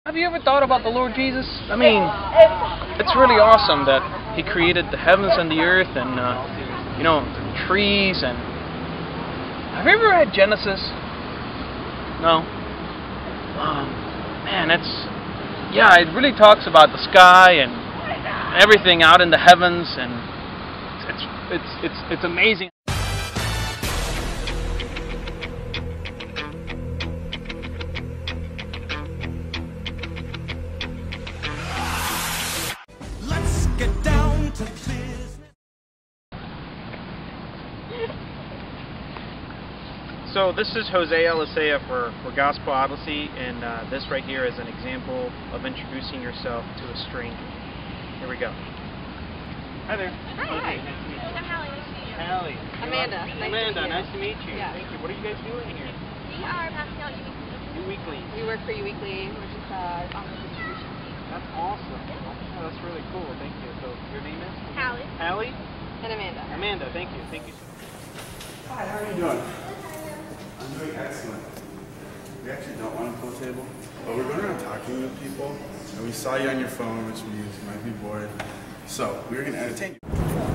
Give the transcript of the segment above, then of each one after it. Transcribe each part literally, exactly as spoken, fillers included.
Have you ever thought about the Lord Jesus? I mean, it's really awesome that He created the heavens and the earth and, uh, you know, the trees and... Have you ever read Genesis? No? Um, man, it's... Yeah, it really talks about the sky and everything out in the heavens, and it's, it's, it's, it's amazing. So this is Jose Alicea for, for Gospel Odyssey, and uh, this right here is an example of introducing yourself to a stranger. Here we go. Hi there. Hi. Nice to meet you. I'm Hallie. Nice to meet you. Hallie. Amanda. Nice Amanda, to meet you. nice to meet you. Yeah. Thank you. What are you guys doing here? We are passing out U-Weekly. We work for U-Weekly, which is uh, on the distribution team. That's awesome. Yeah, that's really cool. Thank you. So your name is? Hallie. Hallie? And Amanda. Amanda, thank you. Thank you so much. Hi, how are you doing? I'm doing excellent. We actually don't want a pool table, but we're going around talking with people, and we saw you on your phone, which means you might be bored. So, we were going to entertain you.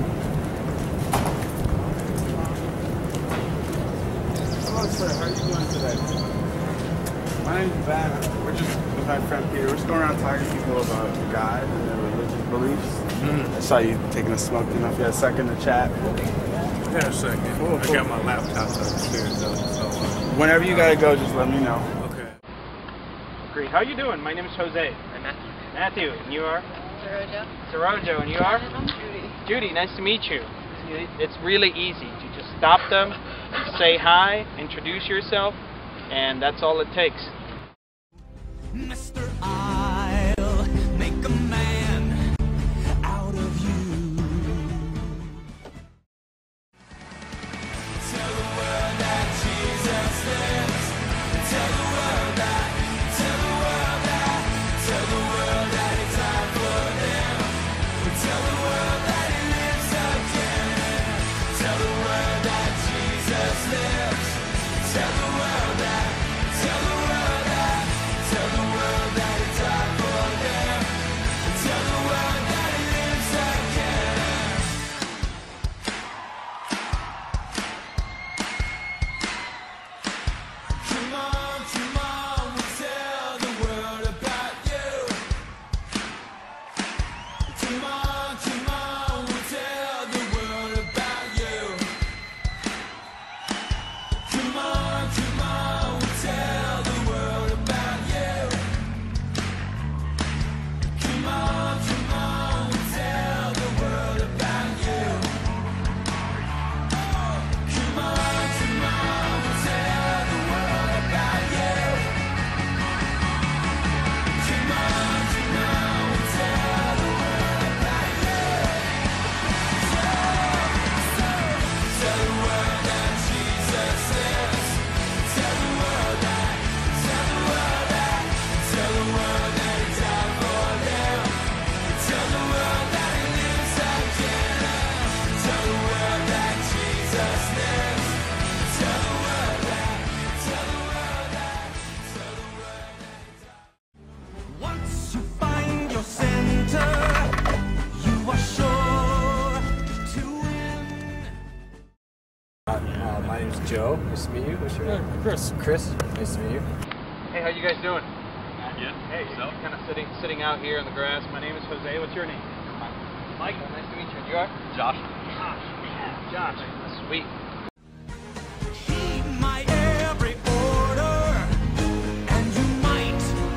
Hello, sir. How are you doing today? My name's Ben. We're just with my friend Peter. We're just going around talking to people about God and their religious beliefs. Mm. I saw you taking a smoke. You know, if you had a second to chat. Yeah, a second. Cool, I cool. got my laptop upstairs though, so uh, whenever you gotta go, just let me know. okay. Great. How you doing? My name is Jose. I'm Matthew. Matthew, and you are? Saroja. Sarojo, and you are? I'm Judy. Judy, nice to meet you. It's really easy. You just stop them, say hi, introduce yourself, and that's all it takes. Mister I'll make a man out of you. Tell the world that Jesus lives. Tell the world that, tell the world that, tell the world that He died for them. Tell the world that He lives again. Tell the world that Jesus lives. Tell the world that, tell the world that, tell the world that He died for them. Tell the world that He lives again. Come on, come on, we'll tell the world about you. Come on, come on, we'll tell the world about you. Come on, come on, we'll tell the world about you. Come on, come on, we'll tell the world about you. Come on, come on, we'll tell the world about you. Come on, come on, we'll tell the world about you. Tell the world that Jesus lives. Tell the world that, tell the world that, tell the world that He died for them. Tell the world that He lives again. Tell the world that Jesus lives. Tell the world that, tell the world that, tell the world that. Once you find your center, you are sure to win. Uh, my name's Joe. Nice to meet you. What's your name? Chris. Chris. Nice to meet you. Hey, how you guys doing? Yeah. Hey, so kind of sitting sitting out here in the grass. My name is Jose. What's your name? Michael. Nice to meet you. And you are? Josh. Josh. Josh. Sweet. Heed my every order, and you might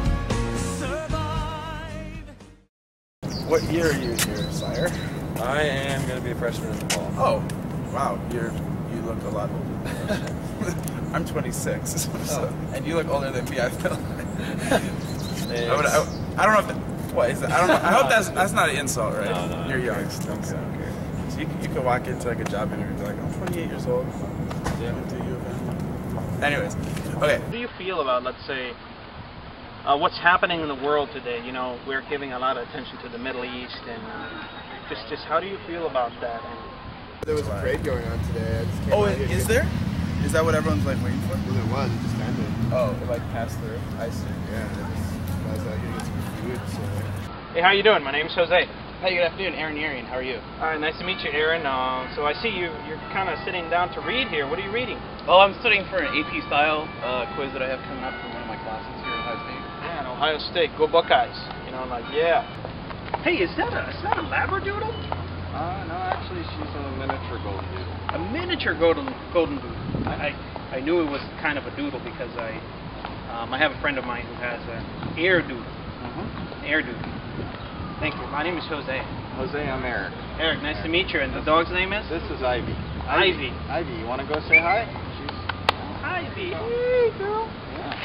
survive. What year are you here, sire? I am going to be a freshman in the fall. Oh, wow, you're you look a lot older. I'm twenty-six, so, Oh. and you look older than me. I feel. Thanks. I, would, I, I don't know if that, what is that? I don't know. I hope that's that's not an insult, right? No, no, You're young. thanks, thanks. So, so you, you could walk into like a job interview and be like, I'm twenty-eight years old. Yeah. Went to U of M. Anyways, okay. What do you feel about, let's say, uh, what's happening in the world today? You know, we're giving a lot of attention to the Middle East, and uh, just just how do you feel about that? And There was a parade going on today. I just came Oh, out here is to- there? Is that what everyone's like waiting for? Well, there was. It just ended. Oh, it like passed through. I see. Yeah. It was, guys out here to get some food. So. Hey, how you doing? My name's Jose. Hey, good afternoon, Aaron Yarian. How are you? All right, nice to meet you, Aaron. Uh, so I see you, you're kind of sitting down to read here. What are you reading? Well, I'm studying for an A P style uh, quiz that I have coming up from one of my classes here at Ohio State. Man, Ohio State, go Buckeyes. You know, like, yeah. Hey, is that a, is that a Labradoodle? Uh, no, actually, she's a miniature golden doodle. A miniature golden golden doodle. I, I I knew it was kind of a doodle because I um, I have a friend of mine who has an air doodle. Mm-hmm. Air doodle. Thank you. My name is Jose. Jose, I'm Eric. Eric, nice to meet you. And the dog's name is? This is Ivy. Ivy. Ivy, you want to go say hi? She's... Ivy. Hey, girl. Yeah.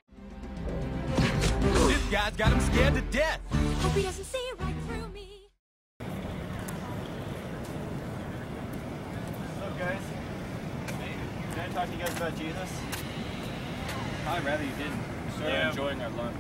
This guy's got him scared to death. Hope he doesn't see right through me. What's up, guys? Can I talk to you guys about Jesus? I'd rather you didn't. We started Yeah. enjoying our lunch.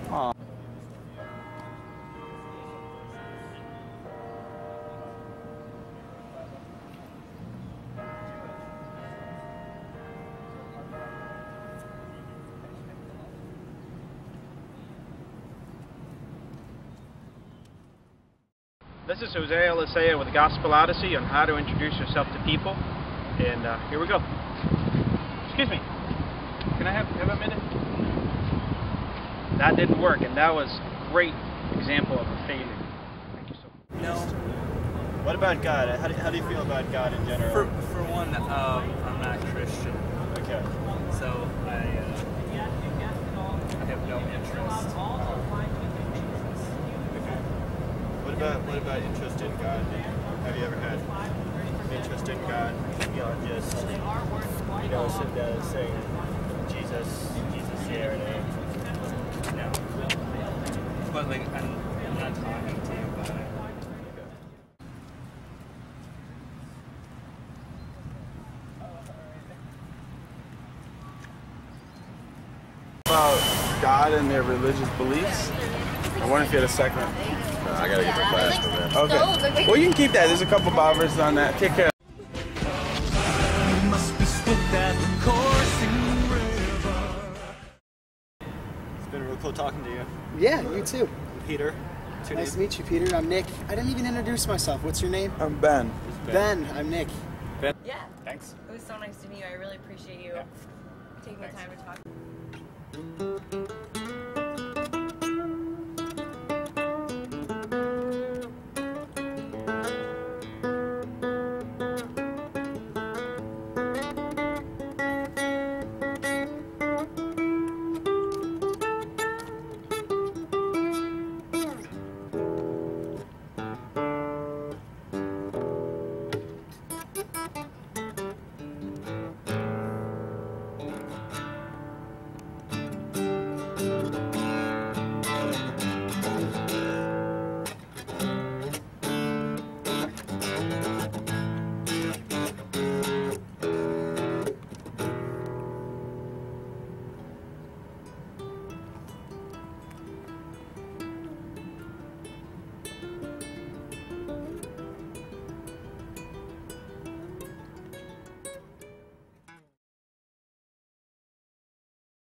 This is Jose Elisea with the Gospel Odyssey on how to introduce yourself to people. And uh, here we go. Excuse me. Can I have, have a minute? That didn't work, and that was a great example of a failure. Thank you so much. No. What about God? How do, how do you feel about God in general? For, for one, um, I'm not Christian, Okay. so I, uh, I have no interest. Okay. What about what about interest in God? Have you ever had interest in God beyond just you know sitting down and saying Jesus, Jesus here and there? No. But like, I'm, I'm not talking to you about it. About God and their religious beliefs. I wonder if you had a second. I gotta get to class for that. Okay. Well, you can keep that. There's a couple Bible verses on that. Take care. It's been real cool talking to you. Yeah, you too. Peter. Nice to meet you, Peter. I'm Nick. I didn't even introduce myself. What's your name? I'm Ben. Ben. I'm Nick. Yeah. Thanks. It was so nice to meet you. I really appreciate you taking the time to talk.